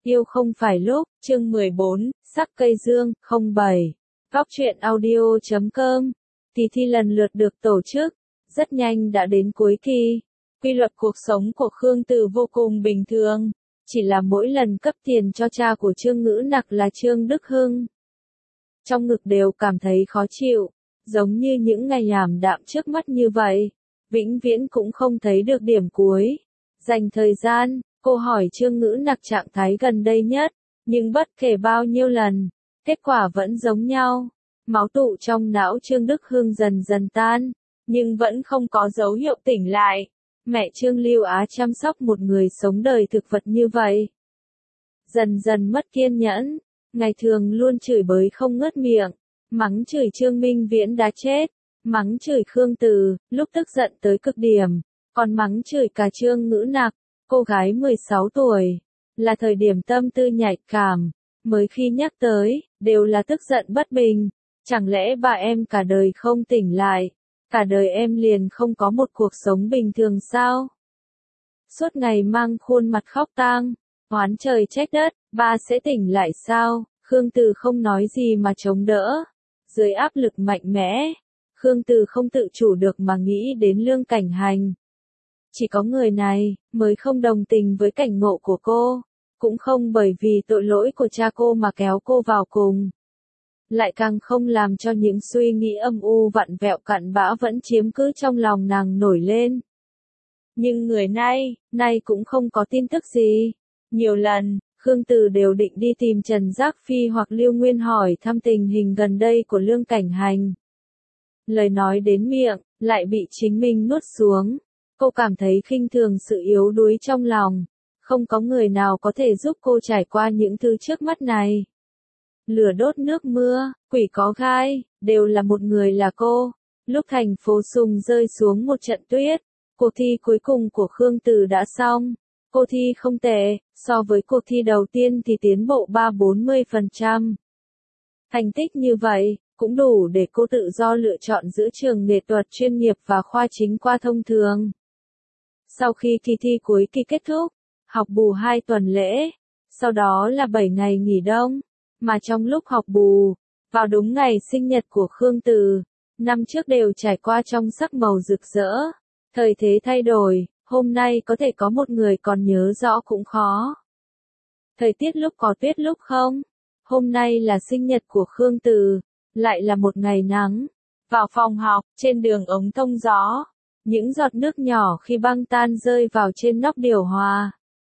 Yêu không phải lúc, chương 14, sắc cây dương, 07. Góc truyện audio.com. Kỳ thi lần lượt được tổ chức, rất nhanh đã đến cuối kỳ. Quy luật cuộc sống của Khương Từ vô cùng bình thường, chỉ là mỗi lần cấp tiền cho cha của Trương Ngữ Nặc là Trương Đức Hưng. Trong ngực đều cảm thấy khó chịu, giống như những ngày ảm đạm trước mắt như vậy, vĩnh viễn cũng không thấy được điểm cuối. Dành thời gian, cô hỏi Trương Ngữ Nặc trạng thái gần đây nhất, nhưng bất kể bao nhiêu lần, kết quả vẫn giống nhau. Máu tụ trong não Trương Đức Hưng dần dần tan, nhưng vẫn không có dấu hiệu tỉnh lại. Mẹ Trương Lưu Á chăm sóc một người sống đời thực vật như vậy, dần dần mất kiên nhẫn, ngày thường luôn chửi bới không ngớt miệng, mắng chửi Trương Minh Viễn đã chết, mắng chửi Khương Từ, lúc tức giận tới cực điểm, còn mắng chửi cả Trương Ngữ Nặc, cô gái 16 tuổi, là thời điểm tâm tư nhạy cảm, mới khi nhắc tới, đều là tức giận bất bình. Chẳng lẽ bà em cả đời không tỉnh lại, cả đời em liền không có một cuộc sống bình thường sao? Suốt ngày mang khuôn mặt khóc tang, oán trời trách đất, ba sẽ tỉnh lại sao? Khương Từ không nói gì mà chống đỡ. Dưới áp lực mạnh mẽ, Khương Từ không tự chủ được mà nghĩ đến Lương Cảnh Hành. Chỉ có người này mới không đồng tình với cảnh ngộ của cô, cũng không bởi vì tội lỗi của cha cô mà kéo cô vào cùng. Lại càng không làm cho những suy nghĩ âm u vặn vẹo cặn bã vẫn chiếm cứ trong lòng nàng nổi lên. Nhưng người nay cũng không có tin tức gì. Nhiều lần, Khương Từ đều định đi tìm Trần Giác Phi hoặc Lưu Nguyên hỏi thăm tình hình gần đây của Lương Cảnh Hành. Lời nói đến miệng, lại bị chính mình nuốt xuống. Cô cảm thấy khinh thường sự yếu đuối trong lòng. Không có người nào có thể giúp cô trải qua những thứ trước mắt này. Lửa đốt nước mưa, quỷ có gai, đều là một người là cô. Lúc thành phố Sùng rơi xuống một trận tuyết, cuộc thi cuối cùng của Khương Từ đã xong. Cô thi không tệ, so với cuộc thi đầu tiên thì tiến bộ 30-40%. Thành tích như vậy, cũng đủ để cô tự do lựa chọn giữa trường nghệ thuật chuyên nghiệp và khoa chính khoa thông thường. Sau khi kỳ thi cuối kỳ kết thúc, học bù 2 tuần lễ, sau đó là 7 ngày nghỉ đông. Mà trong lúc học bù, vào đúng ngày sinh nhật của Khương Từ, năm trước đều trải qua trong sắc màu rực rỡ. Thời thế thay đổi, hôm nay có thể có một người còn nhớ rõ cũng khó. Thời tiết lúc có tuyết lúc không. Hôm nay là sinh nhật của Khương Từ, lại là một ngày nắng. Vào phòng học, trên đường ống thông gió, những giọt nước nhỏ khi băng tan rơi vào trên nóc điều hòa.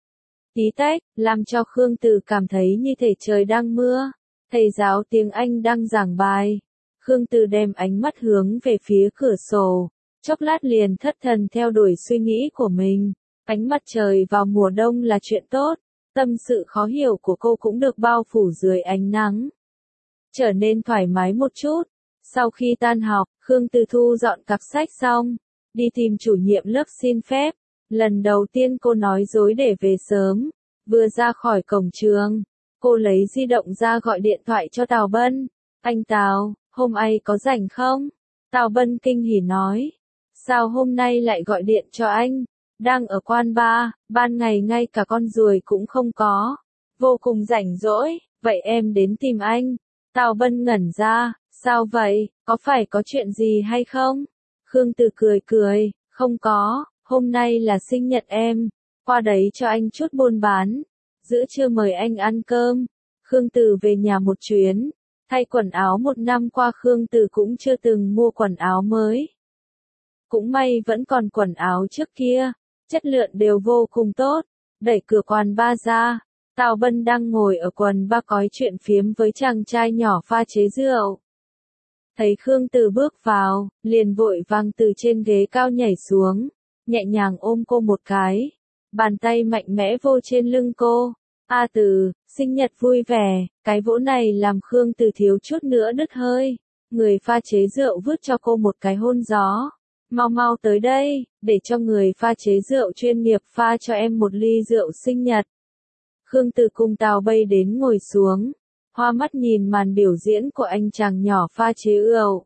Tí tách, làm cho Khương Từ cảm thấy như thể trời đang mưa. Thầy giáo tiếng Anh đang giảng bài. Khương Từ đem ánh mắt hướng về phía cửa sổ. Chốc lát liền thất thần theo đuổi suy nghĩ của mình. Ánh mặt trời vào mùa đông là chuyện tốt. Tâm sự khó hiểu của cô cũng được bao phủ dưới ánh nắng, trở nên thoải mái một chút. Sau khi tan học, Khương Từ thu dọn cặp sách xong, đi tìm chủ nhiệm lớp xin phép. Lần đầu tiên cô nói dối để về sớm. Vừa ra khỏi cổng trường, cô lấy di động ra gọi điện thoại cho Tào Bân. Anh Tào, hôm nay có rảnh không? Tào Bân kinh hỉ nói. Sao hôm nay lại gọi điện cho anh? Đang ở quán bar, ban ngày ngay cả con ruồi cũng không có. Vô cùng rảnh rỗi, vậy em đến tìm anh. Tào Bân ngẩn ra, sao vậy, có phải có chuyện gì hay không? Khương Từ cười cười, không có. Hôm nay là sinh nhật em, qua đấy cho anh chút buôn bán, giữa trưa mời anh ăn cơm. Khương Từ về nhà một chuyến, thay quần áo một năm qua Khương Từ cũng chưa từng mua quần áo mới. Cũng may vẫn còn quần áo trước kia, chất lượng đều vô cùng tốt. Đẩy cửa quán bar ra, Tào Bân đang ngồi ở quán bar nói chuyện phiếm với chàng trai nhỏ pha chế rượu. Thấy Khương Từ bước vào, liền vội vàng từ trên ghế cao nhảy xuống. Nhẹ nhàng ôm cô một cái, bàn tay mạnh mẽ vô trên lưng cô. A Từ, sinh nhật vui vẻ. Cái vỗ này làm Khương Từ thiếu chút nữa đứt hơi. Người pha chế rượu vứt cho cô một cái hôn gió. Mau mau tới đây, để cho người pha chế rượu chuyên nghiệp pha cho em một ly rượu sinh nhật. Khương Từ cùng Tào Bay đến ngồi xuống, hoa mắt nhìn màn biểu diễn của anh chàng nhỏ pha chế rượu.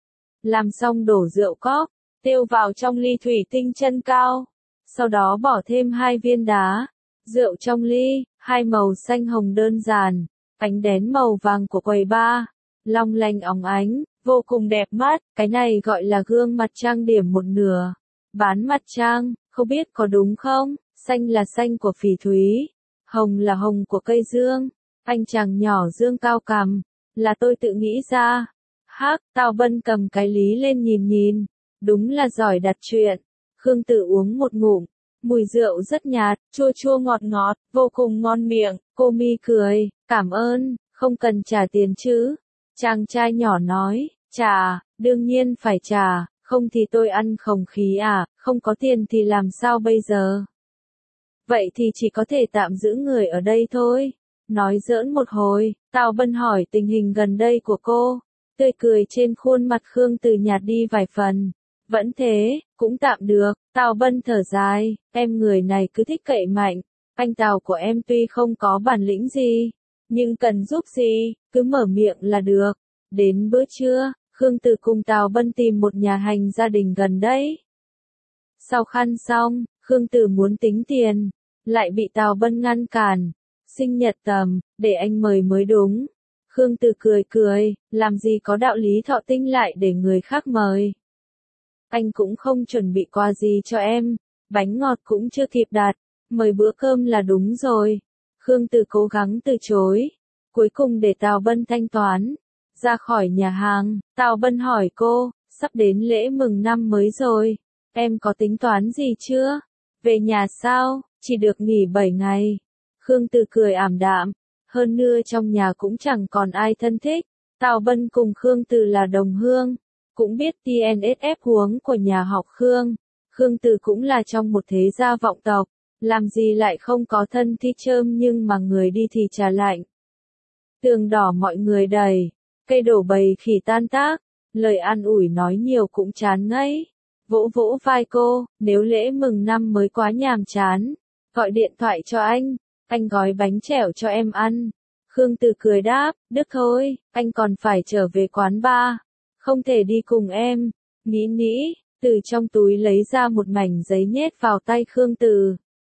Làm xong đổ rượu cóp, tiêu vào trong ly thủy tinh chân cao, sau đó bỏ thêm 2 viên đá, rượu trong ly, Hai màu xanh hồng đơn giản, ánh đèn màu vàng của quầy bar, long lanh óng ánh, vô cùng đẹp mắt, cái này gọi là gương mặt trang điểm một nửa. Bán mặt trang, không biết có đúng không? Xanh là xanh của phỉ thúy, hồng là hồng của cây dương. Anh chàng nhỏ dương cao cằm, là tôi tự nghĩ ra. Hắc, Tào Bân cầm cái lý lên nhìn nhìn, đúng là giỏi đặt chuyện. Khương Tử uống một ngụm, mùi rượu rất nhạt, chua chua ngọt ngọt, vô cùng ngon miệng. Cô Mi cười, cảm ơn, không cần trả tiền chứ. Chàng trai nhỏ nói, trả, đương nhiên phải trả, không thì tôi ăn không khí à, không có tiền thì làm sao bây giờ? Vậy thì chỉ có thể tạm giữ người ở đây thôi. Nói giỡn một hồi, Tào Bân hỏi tình hình gần đây của cô. Tươi cười trên khuôn mặt Khương Từ nhạt đi vài phần. Vẫn thế, cũng tạm được. Tào Bân thở dài, em người này cứ thích cậy mạnh. Anh Tào của em tuy không có bản lĩnh gì, nhưng cần giúp gì, cứ mở miệng là được. Đến bữa trưa, Khương Từ cùng Tào Bân tìm một nhà hàng gia đình gần đấy. Sau khăn xong, Khương Từ muốn tính tiền, lại bị Tào Bân ngăn cản. Sinh nhật tầm, để anh mời mới đúng. Khương Từ cười cười, làm gì có đạo lý thọ tinh lại để người khác mời. Anh cũng không chuẩn bị quà gì cho em, bánh ngọt cũng chưa kịp đặt, mời bữa cơm là đúng rồi. Khương Từ cố gắng từ chối, cuối cùng để Tào Bân thanh toán. Ra khỏi nhà hàng, Tào Bân hỏi cô, sắp đến lễ mừng năm mới rồi, em có tính toán gì chưa? Về nhà sao, chỉ được nghỉ 7 ngày. Khương Từ cười ảm đạm, hơn nữa trong nhà cũng chẳng còn ai thân thích. Tào Bân cùng Khương Từ là đồng hương, cũng biết TNSF huống của nhà họ Khương. Khương Từ cũng là trong một thế gia vọng tộc, làm gì lại không có thân thích chơm nhưng mà người đi thì trà lạnh. Tường đỏ mọi người đầy, cây đổ bầy khỉ tan tác, lời an ủi nói nhiều cũng chán ngấy. Vỗ vỗ vai cô, nếu lễ mừng năm mới quá nhàm chán, gọi điện thoại cho anh gói bánh chèo cho em ăn. Khương Từ cười đáp, được thôi, anh còn phải trở về quán bar, không thể đi cùng em. Nghĩ, từ trong túi lấy ra một mảnh giấy nhét vào tay Khương Từ.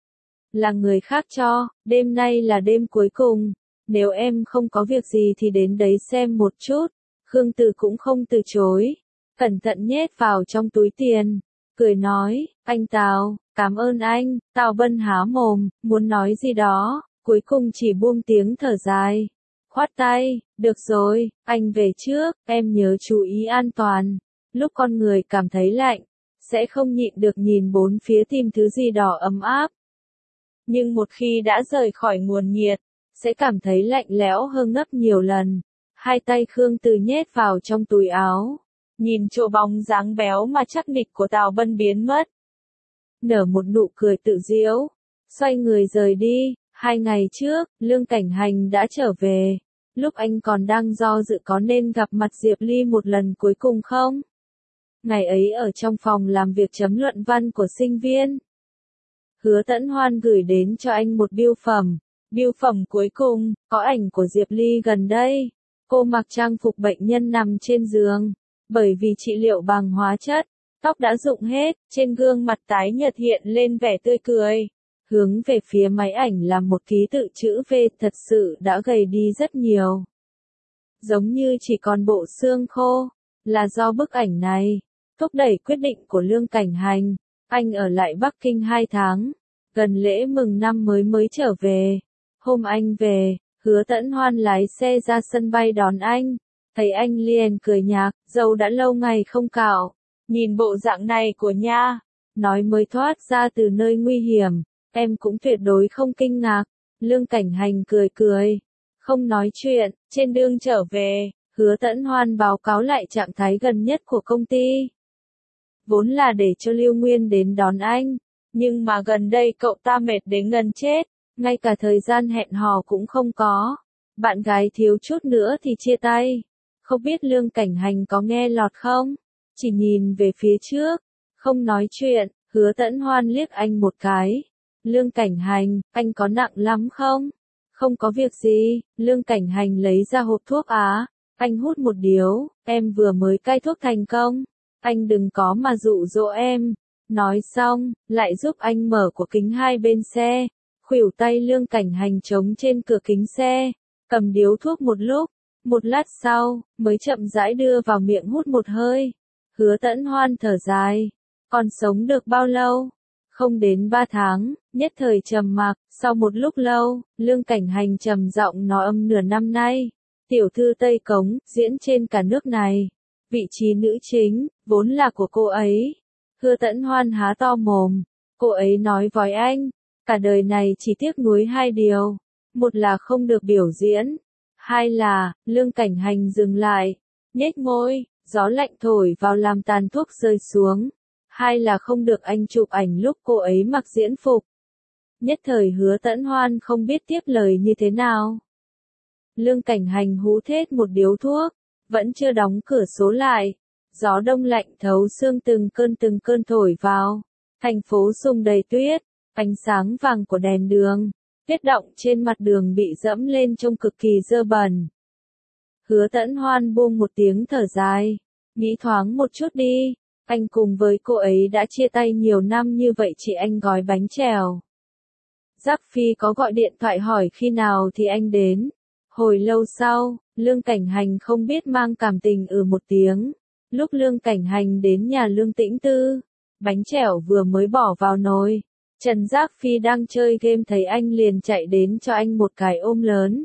Là người khác cho, đêm nay là đêm cuối cùng, nếu em không có việc gì thì đến đấy xem một chút. Khương Từ cũng không từ chối, cẩn thận nhét vào trong túi tiền, cười nói, anh Tào, cảm ơn anh. Tào Bân há mồm, muốn nói gì đó, cuối cùng chỉ buông tiếng thở dài. Khoát tay, được rồi, anh về trước, em nhớ chú ý an toàn. Lúc con người cảm thấy lạnh, sẽ không nhịn được nhìn bốn phía tìm thứ gì đó ấm áp. Nhưng một khi đã rời khỏi nguồn nhiệt, sẽ cảm thấy lạnh lẽo hơn gấp nhiều lần. Hai tay Khương Từ nhét vào trong túi áo, nhìn chỗ bóng dáng béo mà chắc nịch của Tào Bân biến mất. Nở một nụ cười tự giễu, xoay người rời đi. 2 ngày trước, Lương Cảnh Hành đã trở về. Lúc anh còn đang do dự có nên gặp mặt Diệp Ly một lần cuối cùng không? Ngày ấy ở trong phòng làm việc chấm luận văn của sinh viên, Hứa Tẫn Hoan gửi đến cho anh một bưu phẩm. Bưu phẩm cuối cùng, có ảnh của Diệp Ly gần đây. Cô mặc trang phục bệnh nhân nằm trên giường, bởi vì trị liệu bằng hóa chất, tóc đã rụng hết, trên gương mặt tái nhợt hiện lên vẻ tươi cười. Hướng về phía máy ảnh là một ký tự chữ V, thật sự đã gầy đi rất nhiều. Giống như chỉ còn bộ xương khô, là do bức ảnh này thúc đẩy quyết định của Lương Cảnh Hành. Anh ở lại Bắc Kinh 2 tháng, gần lễ mừng năm mới trở về. Hôm anh về, Hứa Tẫn Hoan lái xe ra sân bay đón anh, thấy anh liền cười nhạt, râu đã lâu ngày không cạo, nhìn bộ dạng này của nha, nói mới thoát ra từ nơi nguy hiểm, em cũng tuyệt đối không kinh ngạc. Lương Cảnh Hành cười cười, không nói chuyện. Trên đường trở về, Hứa Tẫn Hoan báo cáo lại trạng thái gần nhất của công ty. Vốn là để cho Lưu Nguyên đến đón anh, nhưng mà gần đây cậu ta mệt đến gần chết, ngay cả thời gian hẹn hò cũng không có. Bạn gái thiếu chút nữa thì chia tay. Không biết Lương Cảnh Hành có nghe lọt không? Chỉ nhìn về phía trước, không nói chuyện. Hứa Tẫn Hoan liếc anh một cái. Lương Cảnh Hành, anh có nặng lắm không? Không có việc gì. Lương Cảnh Hành lấy ra hộp thuốc á. Anh hút một điếu, em vừa mới cai thuốc thành công. Anh đừng có mà dụ dỗ em. Nói xong, lại giúp anh mở của kính hai bên xe. khuỷu tay Lương Cảnh Hành chống trên cửa kính xe, cầm điếu thuốc một lúc, một lát sau, mới chậm rãi đưa vào miệng hút một hơi. Hứa Tẫn Hoan thở dài, còn sống được bao lâu? Không đến 3 tháng, nhất thời trầm mặc, sau một lúc lâu, Lương Cảnh Hành trầm giọng nói âm nửa năm nay, tiểu thư Tây Cống, diễn trên cả nước này. Vị trí nữ chính, vốn là của cô ấy. Hứa Tẫn Hoan há to mồm, cô ấy nói với anh, cả đời này chỉ tiếc nuối 2 điều. Một là không được biểu diễn, hai là, Lương Cảnh Hành dừng lại, nhếch môi, gió lạnh thổi vào làm tàn thuốc rơi xuống. Hai là không được anh chụp ảnh lúc cô ấy mặc diễn phục. Nhất thời Hứa Tẫn Hoan không biết tiếp lời như thế nào. Lương Cảnh Hành hú thết một điếu thuốc, vẫn chưa đóng cửa sổ lại. Gió đông lạnh thấu xương từng cơn thổi vào. Thành phố sung đầy tuyết, ánh sáng vàng của đèn đường, tuyết động trên mặt đường bị dẫm lên trông cực kỳ dơ bẩn. Hứa Tẫn Hoan buông một tiếng thở dài, nghĩ thoáng một chút đi, anh cùng với cô ấy đã chia tay nhiều năm như vậy chị anh gói bánh trèo. Giác Phi có gọi điện thoại hỏi khi nào thì anh đến. Hồi lâu sau, Lương Cảnh Hành không biết mang cảm tình một tiếng. Lúc Lương Cảnh Hành đến nhà Lương Tĩnh Tư, bánh trẻo vừa mới bỏ vào nồi, Trần Giác Phi đang chơi game thấy anh liền chạy đến cho anh một cái ôm lớn.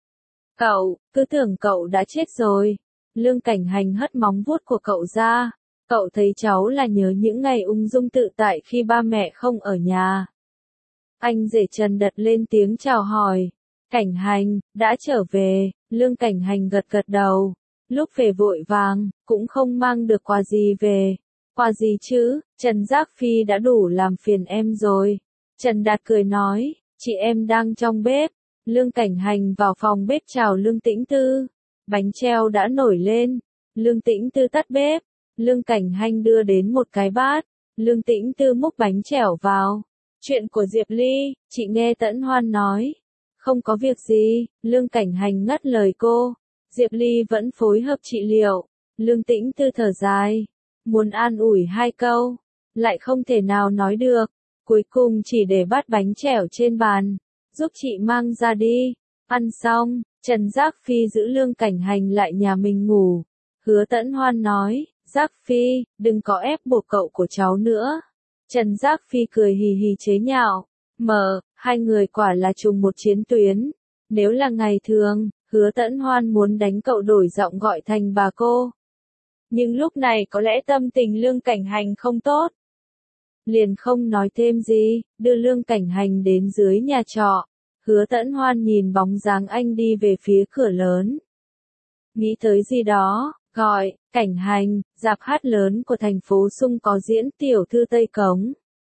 Cậu, cứ tưởng cậu đã chết rồi. Lương Cảnh Hành hất móng vuốt của cậu ra. Cậu thấy cháu là nhớ những ngày ung dung tự tại khi ba mẹ không ở nhà. Anh rể Trần đặt lên tiếng chào hỏi. Cảnh Hành, đã trở về. Lương Cảnh Hành gật gật đầu. Lúc về vội vàng, cũng không mang được quà gì về. Quà gì chứ, Trần Giác Phi đã đủ làm phiền em rồi. Trần Đạt cười nói, chị em đang trong bếp. Lương Cảnh Hành vào phòng bếp chào Lương Tĩnh Tư. Bánh treo đã nổi lên. Lương Tĩnh Tư tắt bếp. Lương Cảnh Hành đưa đến một cái bát. Lương Tĩnh Tư múc bánh trẻo vào. Chuyện của Diệp Ly, chị nghe Tẫn Hoan nói. Không có việc gì, Lương Cảnh Hành ngắt lời cô. Diệp Ly vẫn phối hợp trị liệu. Lương Tĩnh Tư thở dài. Muốn an ủi 2 câu. Lại không thể nào nói được. Cuối cùng chỉ để bát bánh trẻo trên bàn. Giúp chị mang ra đi. Ăn xong, Trần Giác Phi giữ Lương Cảnh Hành lại nhà mình ngủ. Hứa Tẫn Hoan nói, Giác Phi, đừng có ép buộc cậu của cháu nữa. Trần Giác Phi cười hì hì chế nhạo. Hai người quả là trùng một chiến tuyến. Nếu là ngày thường, Hứa Tẫn Hoan muốn đánh cậu đổi giọng gọi thành bà cô. Nhưng lúc này có lẽ tâm tình Lương Cảnh Hành không tốt. Liền không nói thêm gì, đưa Lương Cảnh Hành đến dưới nhà trọ. Hứa Tẫn Hoan nhìn bóng dáng anh đi về phía cửa lớn. Nghĩ tới gì đó, gọi, Cảnh Hành, rạp hát lớn của thành phố Sung có diễn tiểu thư Tây Cống.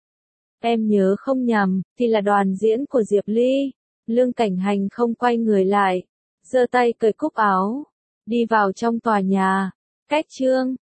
Em nhớ không nhầm, thì là đoàn diễn của Diệp Ly. Lương Cảnh Hành không quay người lại, giơ tay cởi cúc áo, đi vào trong tòa nhà. Cách chương